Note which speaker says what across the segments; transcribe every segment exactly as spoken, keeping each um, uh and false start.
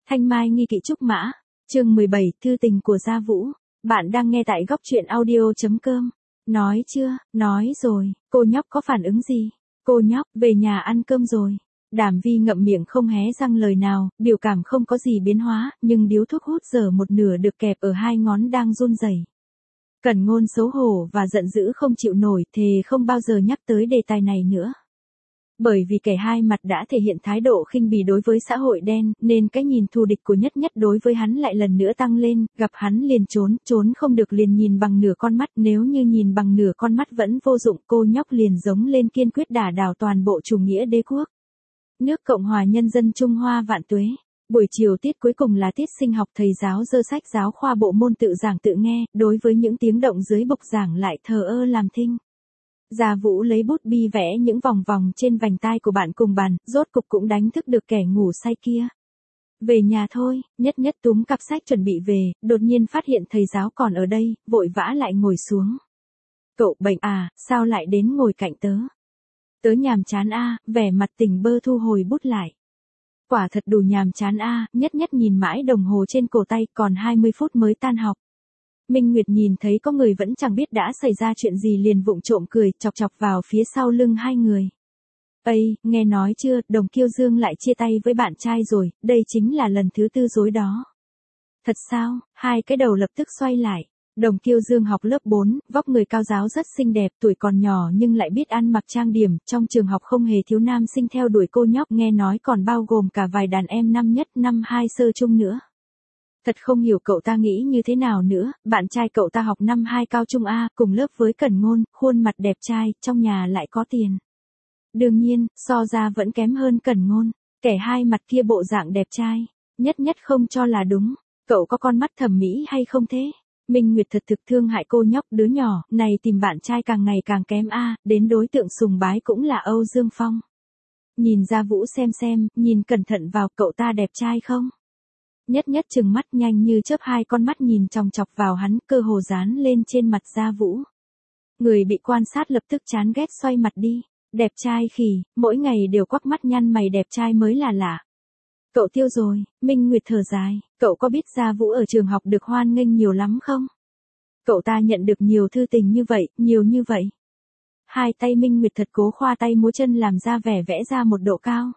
Speaker 1: Thanh Mai nghi kỵ trúc mã, chương mười bảy, thư tình của Gia Vũ. Bạn đang nghe tại góc truyện audio.com. Nói chưa, nói rồi, cô nhóc có phản ứng gì? Cô nhóc, về nhà ăn cơm rồi. Đàm Vi ngậm miệng không hé răng lời nào, biểu cảm không có gì biến hóa, nhưng điếu thuốc hút giờ một nửa được kẹp ở hai ngón đang run rẩy. Cẩn Ngôn xấu hổ và giận dữ không chịu nổi, thề không bao giờ nhắc tới đề tài này nữa. Bởi vì kẻ hai mặt đã thể hiện thái độ khinh bỉ đối với xã hội đen, nên cái nhìn thù địch của Nhất Nhất đối với hắn lại lần nữa tăng lên, gặp hắn liền trốn, trốn không được liền nhìn bằng nửa con mắt, nếu như nhìn bằng nửa con mắt vẫn vô dụng, cô nhóc liền giống lên kiên quyết đả đảo toàn bộ chủ nghĩa đế quốc. Nước Cộng hòa Nhân dân Trung Hoa vạn tuế. Buổi chiều tiết cuối cùng là tiết sinh học, thầy giáo giơ sách giáo khoa bộ môn tự giảng tự nghe, đối với những tiếng động dưới bục giảng lại thờ ơ làm thinh. Gia Vũ lấy bút bi vẽ những vòng vòng trên vành tai của bạn cùng bàn, rốt cục cũng đánh thức được kẻ ngủ say kia. Về nhà thôi, Nhất Nhất túm cặp sách chuẩn bị về, đột nhiên phát hiện thầy giáo còn ở đây, vội vã lại ngồi xuống. Cậu bệnh à, sao lại đến ngồi cạnh tớ? Tớ nhàm chán a, à, vẻ mặt tỉnh bơ thu hồi bút lại. Quả thật đủ nhàm chán a, à, Nhất Nhất nhìn mãi đồng hồ trên cổ tay, còn hai mươi phút mới tan học. Minh Nguyệt nhìn thấy có người vẫn chẳng biết đã xảy ra chuyện gì liền vụng trộm cười, chọc chọc vào phía sau lưng hai người. Ây, nghe nói chưa, Đồng Kiêu Dương lại chia tay với bạn trai rồi, đây chính là lần thứ tư dối đó. Thật sao? Hai cái đầu lập tức xoay lại. Đồng Kiêu Dương học lớp bốn, vóc người cao ráo rất xinh đẹp, tuổi còn nhỏ nhưng lại biết ăn mặc trang điểm, trong trường học không hề thiếu nam sinh theo đuổi cô nhóc, nghe nói còn bao gồm cả vài đàn em năm nhất, năm hai sơ chung nữa. Thật không hiểu cậu ta nghĩ như thế nào nữa, bạn trai cậu ta học năm hai cao trung A, cùng lớp với Cẩn Ngôn, khuôn mặt đẹp trai, trong nhà lại có tiền. Đương nhiên, so ra vẫn kém hơn Cẩn Ngôn, kẻ hai mặt kia bộ dạng đẹp trai, Nhất Nhất không cho là đúng, cậu có con mắt thẩm mỹ hay không thế? Minh Nguyệt thật thực thương hại cô nhóc đứa nhỏ, này tìm bạn trai càng ngày càng kém A, đến đối tượng sùng bái cũng là Âu Dương Phong. Nhìn Gia Vũ xem xem, nhìn cẩn thận vào, cậu ta đẹp trai không? Nhất Nhất trừng mắt nhanh như chớp, hai con mắt nhìn chòng chọc vào hắn, cơ hồ dán lên trên mặt Gia Vũ. Người bị quan sát lập tức chán ghét xoay mặt đi. Đẹp trai khỉ, mỗi ngày đều quắc mắt nhăn mày đẹp trai mới là lạ. Cậu tiêu rồi, Minh Nguyệt thở dài, cậu có biết Gia Vũ ở trường học được hoan nghênh nhiều lắm không? Cậu ta nhận được nhiều thư tình như vậy, nhiều như vậy. Hai tay Minh Nguyệt thật cố khoa tay múa chân làm ra vẻ vẽ ra một độ cao.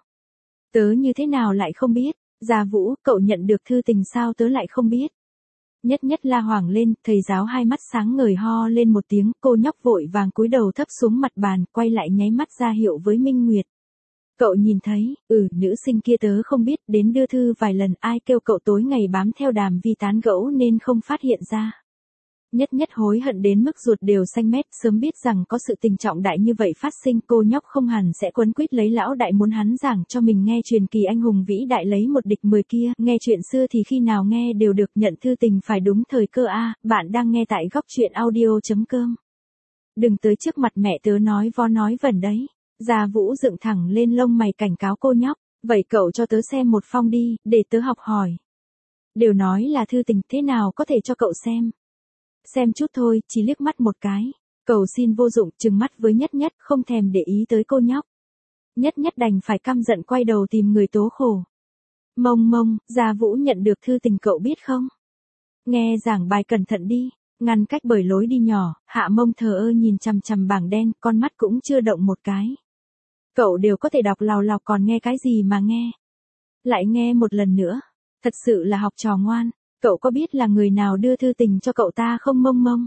Speaker 1: Tớ như thế nào lại không biết? Gia Vũ, cậu nhận được thư tình sao tớ lại không biết? Nhất Nhất la hoảng lên, thầy giáo hai mắt sáng ngời ho lên một tiếng, cô nhóc vội vàng cúi đầu thấp xuống mặt bàn, quay lại nháy mắt ra hiệu với Minh Nguyệt. Cậu nhìn thấy, ừ, nữ sinh kia tớ không biết, đến đưa thư vài lần, ai kêu cậu tối ngày bám theo Đàm Vi tán gẫu nên không phát hiện ra. Nhất Nhất hối hận đến mức ruột đều xanh mét, sớm biết rằng có sự tình trọng đại như vậy phát sinh, cô nhóc không hẳn sẽ quấn quýt lấy lão đại muốn hắn giảng cho mình nghe truyền kỳ anh hùng vĩ đại lấy một địch mười kia, nghe chuyện xưa thì khi nào nghe đều được, nhận thư tình phải đúng thời cơ a. À, bạn đang nghe tại góc truyện audio.com. Đừng tới trước mặt mẹ tớ nói vo nói vẩn đấy. Gia Vũ dựng thẳng lên lông mày cảnh cáo cô nhóc, vậy cậu cho tớ xem một phong đi, để tớ học hỏi. Đều nói là thư tình, thế nào có thể cho cậu xem? Xem chút thôi, chỉ liếc mắt một cái. Cầu xin vô dụng, trừng mắt với Nhất Nhất, không thèm để ý tới cô nhóc. Nhất Nhất đành phải căm giận quay đầu tìm người tố khổ. Mông mông, Gia Vũ nhận được thư tình cậu biết không? Nghe giảng bài cẩn thận đi. Ngăn cách bởi lối đi nhỏ, Hạ Mông thờ ơ nhìn chằm chằm bảng đen, con mắt cũng chưa động một cái. Cậu đều có thể đọc lào lào còn nghe cái gì mà nghe. Lại nghe một lần nữa. Thật sự là học trò ngoan. Cậu có biết là người nào đưa thư tình cho cậu ta không Mông Mông?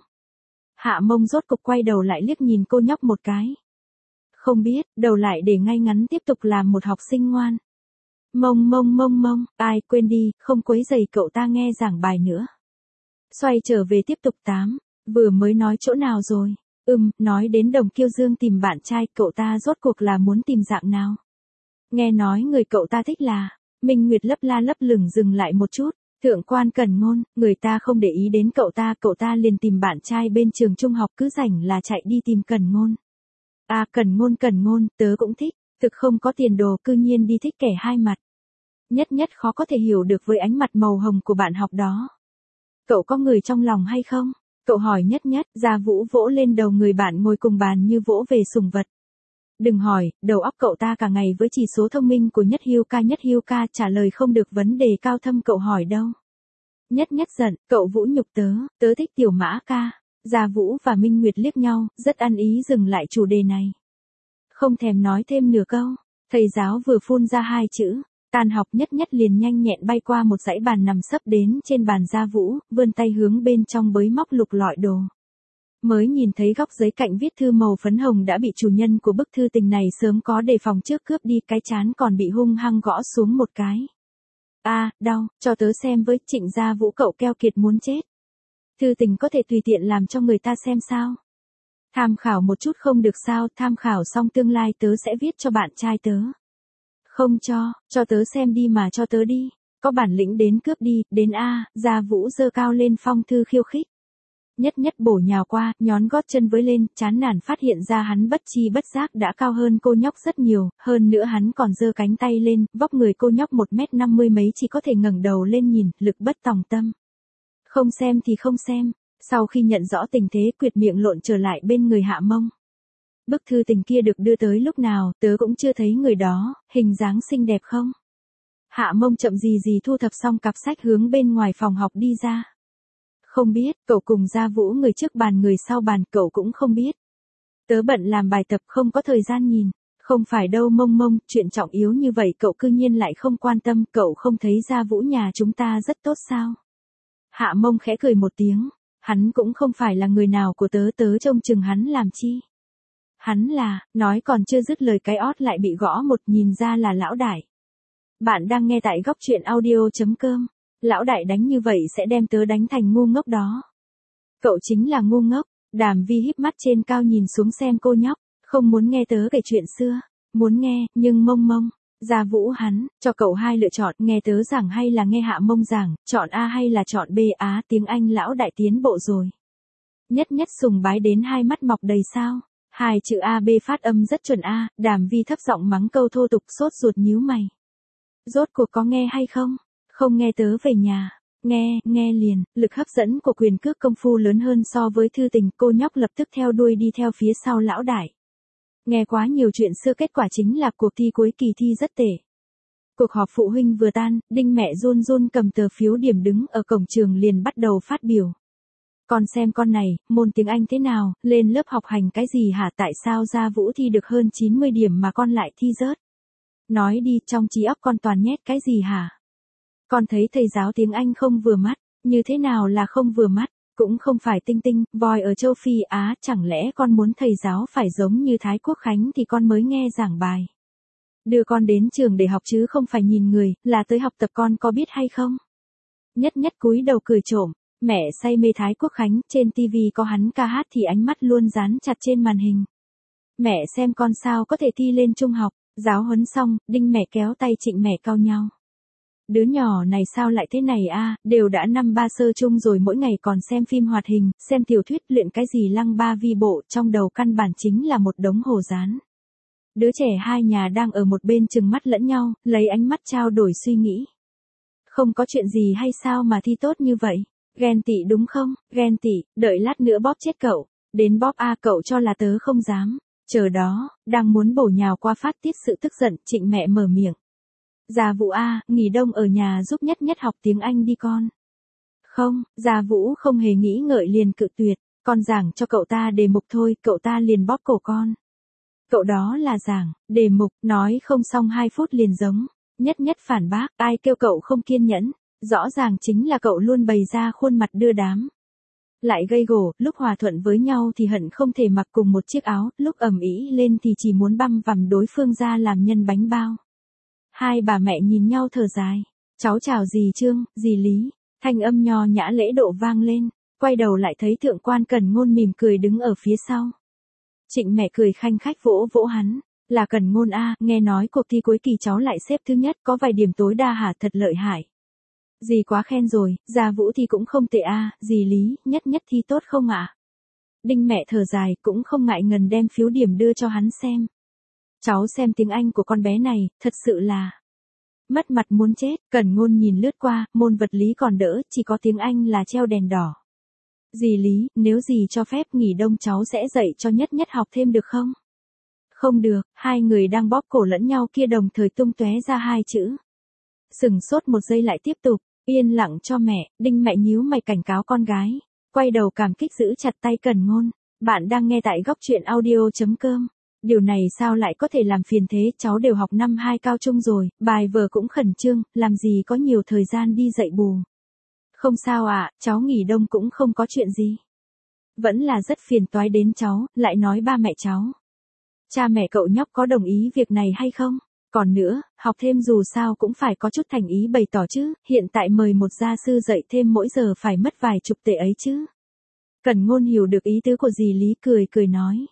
Speaker 1: Hạ Mông rốt cục quay đầu lại liếc nhìn cô nhóc một cái. Không biết, đầu lại để ngay ngắn tiếp tục làm một học sinh ngoan. Mông Mông Mông Mông, ai quên đi, không quấy rầy cậu ta nghe giảng bài nữa. Xoay trở về tiếp tục tám, vừa mới nói chỗ nào rồi? Ừm, nói đến Đồng Kiêu Dương tìm bạn trai, cậu ta rốt cuộc là muốn tìm dạng nào? Nghe nói người cậu ta thích là, Minh Nguyệt lấp la lấp lửng dừng lại một chút. Thượng quan Cẩn Ngôn, người ta không để ý đến cậu ta, cậu ta liền tìm bạn trai bên trường trung học, cứ rảnh là chạy đi tìm Cẩn Ngôn. À, Cẩn Ngôn Cẩn Ngôn, tớ cũng thích, thực không có tiền đồ cư nhiên đi thích kẻ hai mặt. Nhất Nhất khó có thể hiểu được với ánh mặt màu hồng của bạn học đó. Cậu có người trong lòng hay không? Cậu hỏi Nhất Nhất, Gia Vũ vỗ lên đầu người bạn ngồi cùng bàn như vỗ về sủng vật. Đừng hỏi, đầu óc cậu ta cả ngày với chỉ số thông minh của Nhất Hưu ca Nhất Hưu ca trả lời không được vấn đề cao thâm cậu hỏi đâu. Nhất Nhất giận, cậu Vũ nhục tớ, tớ thích Tiểu Mã ca. Gia Vũ và Minh Nguyệt liếc nhau, rất ăn ý dừng lại chủ đề này. Không thèm nói thêm nửa câu, thầy giáo vừa phun ra hai chữ, tan học. Nhất Nhất liền nhanh nhẹn bay qua một dãy bàn nằm sấp đến trên bàn Gia Vũ, vươn tay hướng bên trong bới móc lục lọi đồ. Mới nhìn thấy góc giấy cạnh viết thư màu phấn hồng đã bị chủ nhân của bức thư tình này sớm có đề phòng trước cướp đi, cái trán còn bị hung hăng gõ xuống một cái. A, à, đau, cho tớ xem với. Trịnh Gia Vũ cậu keo kiệt muốn chết. Thư tình có thể tùy tiện làm cho người ta xem sao? Tham khảo một chút không được sao? Tham khảo xong tương lai tớ sẽ viết cho bạn trai tớ. Không cho, cho tớ xem đi mà, cho tớ đi. Có bản lĩnh đến cướp đi, đến a. Gia Vũ giơ cao lên phong thư khiêu khích. Nhất Nhất bổ nhào qua, nhón gót chân với lên, chán nản phát hiện ra hắn bất chi bất giác đã cao hơn cô nhóc rất nhiều, hơn nữa hắn còn giơ cánh tay lên, vóc người cô nhóc một mét năm mươi mấy chỉ có thể ngẩng đầu lên nhìn, lực bất tòng tâm. Không xem thì không xem. Sau khi nhận rõ tình thế, quyệt miệng lộn trở lại bên người Hạ Mông. Bức thư tình kia được đưa tới lúc nào, tớ cũng chưa thấy người đó, hình dáng xinh đẹp không? Hạ Mông chậm gì gì thu thập xong cặp sách hướng bên ngoài phòng học đi ra. Không biết, cậu cùng Gia Vũ người trước bàn người sau bàn, cậu cũng không biết. Tớ bận làm bài tập không có thời gian nhìn. Không phải đâu Mông Mông, chuyện trọng yếu như vậy cậu cư nhiên lại không quan tâm, cậu không thấy Gia Vũ nhà chúng ta rất tốt sao? Hạ Mông khẽ cười một tiếng, hắn cũng không phải là người nào của tớ, tớ trông chừng hắn làm chi. Hắn là, nói còn chưa dứt lời cái ót lại bị gõ một, nhìn ra là lão đại. Bạn đang nghe tại góc truyện audio.com. Lão đại đánh như vậy sẽ đem tớ đánh thành ngu ngốc đó. Cậu chính là ngu ngốc. Đàm Vi híp mắt trên cao nhìn xuống xem cô nhóc, không muốn nghe tớ kể chuyện xưa. Muốn nghe, nhưng Mông Mông. Gia Vũ hắn, cho cậu hai lựa chọn, nghe tớ giảng hay là nghe Hạ Mông giảng, chọn A hay là chọn B. Á, tiếng Anh lão đại tiến bộ rồi. Nhất Nhất sùng bái đến hai mắt mọc đầy sao. Hai chữ A B phát âm rất chuẩn A. Đàm Vi thấp giọng mắng câu thô tục, sốt ruột nhíu mày. Rốt cuộc có nghe hay không? Không nghe tớ về nhà. Nghe, nghe liền. Lực hấp dẫn của quyền cước công phu lớn hơn so với thư tình, cô nhóc lập tức theo đuôi đi theo phía sau lão đại. Nghe quá nhiều chuyện xưa, kết quả chính là cuộc thi cuối kỳ thi rất tệ. Cuộc họp phụ huynh vừa tan, Đinh mẹ run run cầm tờ phiếu điểm đứng ở cổng trường liền bắt đầu phát biểu. Con xem con này, môn tiếng Anh thế nào, lên lớp học hành cái gì hả, tại sao Gia Vũ thi được hơn chín mươi điểm mà con lại thi rớt? Nói đi, trong trí óc con toàn nhét cái gì hả? Con thấy thầy giáo tiếng Anh không vừa mắt, như thế nào là không vừa mắt? Cũng không phải tinh tinh, voi ở châu Phi Á, chẳng lẽ con muốn thầy giáo phải giống như Thái Quốc Khánh thì con mới nghe giảng bài. Đưa con đến trường để học chứ không phải nhìn người, là tới học tập, con có biết hay không? Nhất Nhất cúi đầu cười trộm, mẹ say mê Thái Quốc Khánh, trên tivi có hắn ca hát thì ánh mắt luôn dán chặt trên màn hình. Mẹ xem con sao có thể thi lên trung học, giáo huấn xong, Đinh mẹ kéo tay Trịnh mẹ cau nhau. Đứa nhỏ này sao lại thế này a, đều đã năm ba sơ chung rồi mỗi ngày còn xem phim hoạt hình, xem tiểu thuyết, luyện cái gì lăng ba vi bộ, trong đầu căn bản chính là một đống hồ dán. Đứa trẻ hai nhà đang ở một bên trừng mắt lẫn nhau, lấy ánh mắt trao đổi suy nghĩ. Không có chuyện gì hay sao mà thi tốt như vậy? Ghen tị đúng không? Ghen tị, đợi lát nữa bóp chết cậu. Đến bóp a, cậu cho là tớ không dám. Chờ đó, đang muốn bổ nhào qua phát tiết sự tức giận, Trịnh mẹ mở miệng. Gia Vũ a, nghỉ đông ở nhà giúp Nhất Nhất học tiếng Anh đi con. Không, Gia Vũ không hề nghĩ ngợi liền cự tuyệt, con giảng cho cậu ta đề mục thôi, cậu ta liền bóp cổ con. Cậu đó là giảng, đề mục, nói không xong hai phút liền giống. Nhất Nhất phản bác, ai kêu cậu không kiên nhẫn, rõ ràng chính là cậu luôn bày ra khuôn mặt đưa đám. Lại gây gổ, lúc hòa thuận với nhau thì hận không thể mặc cùng một chiếc áo, lúc ầm ĩ lên thì chỉ muốn băm vằm đối phương ra làm nhân bánh bao. Hai bà mẹ nhìn nhau thở dài. Cháu chào dì Trương, dì Lý. Thanh âm nho nhã lễ độ vang lên. Quay đầu lại thấy thượng quan Cần Ngôn mỉm cười đứng ở phía sau. Trịnh mẹ cười khanh khách vỗ vỗ hắn. Là Cần Ngôn a, nghe nói cuộc thi cuối kỳ cháu lại xếp thứ nhất, có vài điểm tối đa hả, thật lợi hại. Dì quá khen rồi, Gia Vũ thì cũng không tệ a, dì Lý, Nhất Nhất thi tốt không ạ? Đinh mẹ thở dài, cũng không ngại ngần đem phiếu điểm đưa cho hắn xem. Cháu xem tiếng Anh của con bé này, thật sự là mất mặt muốn chết. Cần Ngôn nhìn lướt qua, môn vật lý còn đỡ, chỉ có tiếng Anh là treo đèn đỏ. Dì Lý, nếu dì cho phép nghỉ đông cháu sẽ dạy cho Nhất Nhất học thêm được không? Không được, hai người đang bóp cổ lẫn nhau kia đồng thời tung tóe ra hai chữ. Sừng sốt một giây lại tiếp tục, yên lặng cho mẹ, Đinh mẹ nhíu mày cảnh cáo con gái. Quay đầu cảm kích giữ chặt tay Cẩn Ngôn. Bạn đang nghe tại góc truyện audio.com. Điều này sao lại có thể làm phiền thế, cháu đều học năm hai cao trung rồi, bài vở cũng khẩn trương, làm gì có nhiều thời gian đi dạy bù. Không sao ạ, à, cháu nghỉ đông cũng không có chuyện gì. Vẫn là rất phiền toái đến cháu, lại nói ba mẹ cháu. Cha mẹ cậu nhóc có đồng ý việc này hay không? Còn nữa, học thêm dù sao cũng phải có chút thành ý bày tỏ chứ, hiện tại mời một gia sư dạy thêm mỗi giờ phải mất vài chục tệ ấy chứ. Cẩn Ngôn hiểu được ý tứ của dì Lý, cười cười nói.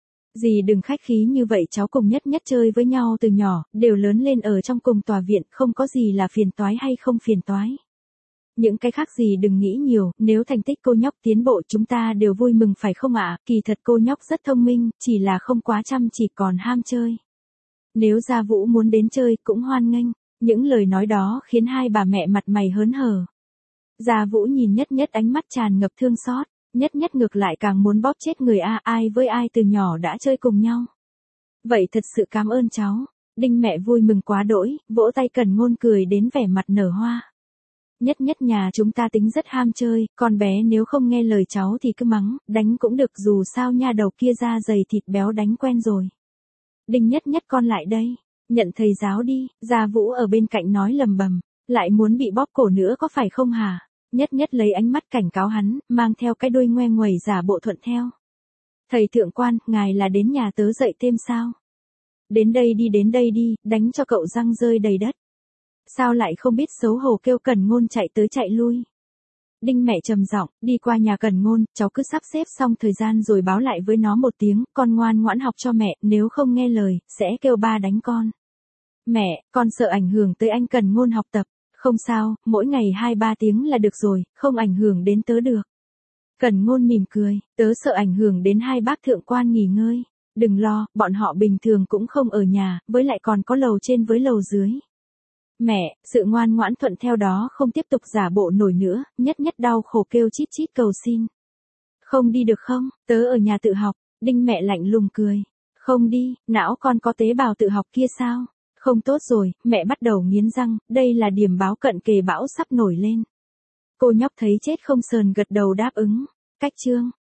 Speaker 1: Dì đừng khách khí như vậy, cháu cùng Nhất Nhất chơi với nhau từ nhỏ, đều lớn lên ở trong cùng tòa viện, không có gì là phiền toái hay không phiền toái. Những cái khác gì đừng nghĩ nhiều, nếu thành tích cô nhóc tiến bộ chúng ta đều vui mừng phải không ạ, kỳ thật cô nhóc rất thông minh, chỉ là không quá chăm chỉ còn ham chơi. Nếu Gia Vũ muốn đến chơi cũng hoan nghênh, những lời nói đó khiến hai bà mẹ mặt mày hớn hở. Gia Vũ nhìn Nhất Nhất ánh mắt tràn ngập thương xót, Nhất Nhất ngược lại càng muốn bóp chết người a, ai với ai từ nhỏ đã chơi cùng nhau. Vậy thật sự cảm ơn cháu, Đinh mẹ vui mừng quá đỗi, vỗ tay Cẩn Ngôn cười đến vẻ mặt nở hoa. Nhất Nhất nhà chúng ta tính rất ham chơi, con bé nếu không nghe lời cháu thì cứ mắng, đánh cũng được, dù sao nha đầu kia da dày thịt béo đánh quen rồi. Đinh Nhất Nhất con lại đây, nhận thầy giáo đi, Gia Vũ ở bên cạnh nói lầm bầm, lại muốn bị bóp cổ nữa có phải không hả? Nhất Nhất lấy ánh mắt cảnh cáo hắn, mang theo cái đuôi ngoe nguẩy giả bộ thuận theo. Thầy thượng quan, ngài là đến nhà tớ dạy thêm sao? Đến đây đi, đến đây đi, đánh cho cậu răng rơi đầy đất. Sao lại không biết xấu hổ, kêu Cẩn Ngôn chạy tới chạy lui. Đinh mẹ trầm giọng, đi qua nhà Cẩn Ngôn, cháu cứ sắp xếp xong thời gian rồi báo lại với nó một tiếng, con ngoan ngoãn học cho mẹ, nếu không nghe lời, sẽ kêu ba đánh con. Mẹ, con sợ ảnh hưởng tới anh Cẩn Ngôn học tập. Không sao, mỗi ngày hai ba tiếng là được rồi, không ảnh hưởng đến tớ được. Cẩn Ngôn mỉm cười, tớ sợ ảnh hưởng đến hai bác thượng quan nghỉ ngơi. Đừng lo, bọn họ bình thường cũng không ở nhà, với lại còn có lầu trên với lầu dưới. Mẹ, sự ngoan ngoãn thuận theo đó không tiếp tục giả bộ nổi nữa, Nhất Nhất đau khổ kêu chít chít cầu xin. Không đi được không, tớ ở nhà tự học, Đinh mẹ lạnh lùng cười. Không đi, não con có tế bào tự học kia sao? Không tốt rồi, mẹ bắt đầu nghiến răng, đây là điểm báo cận kề bão sắp nổi lên. Cô nhóc thấy chết không sờn gật đầu đáp ứng. Cách chương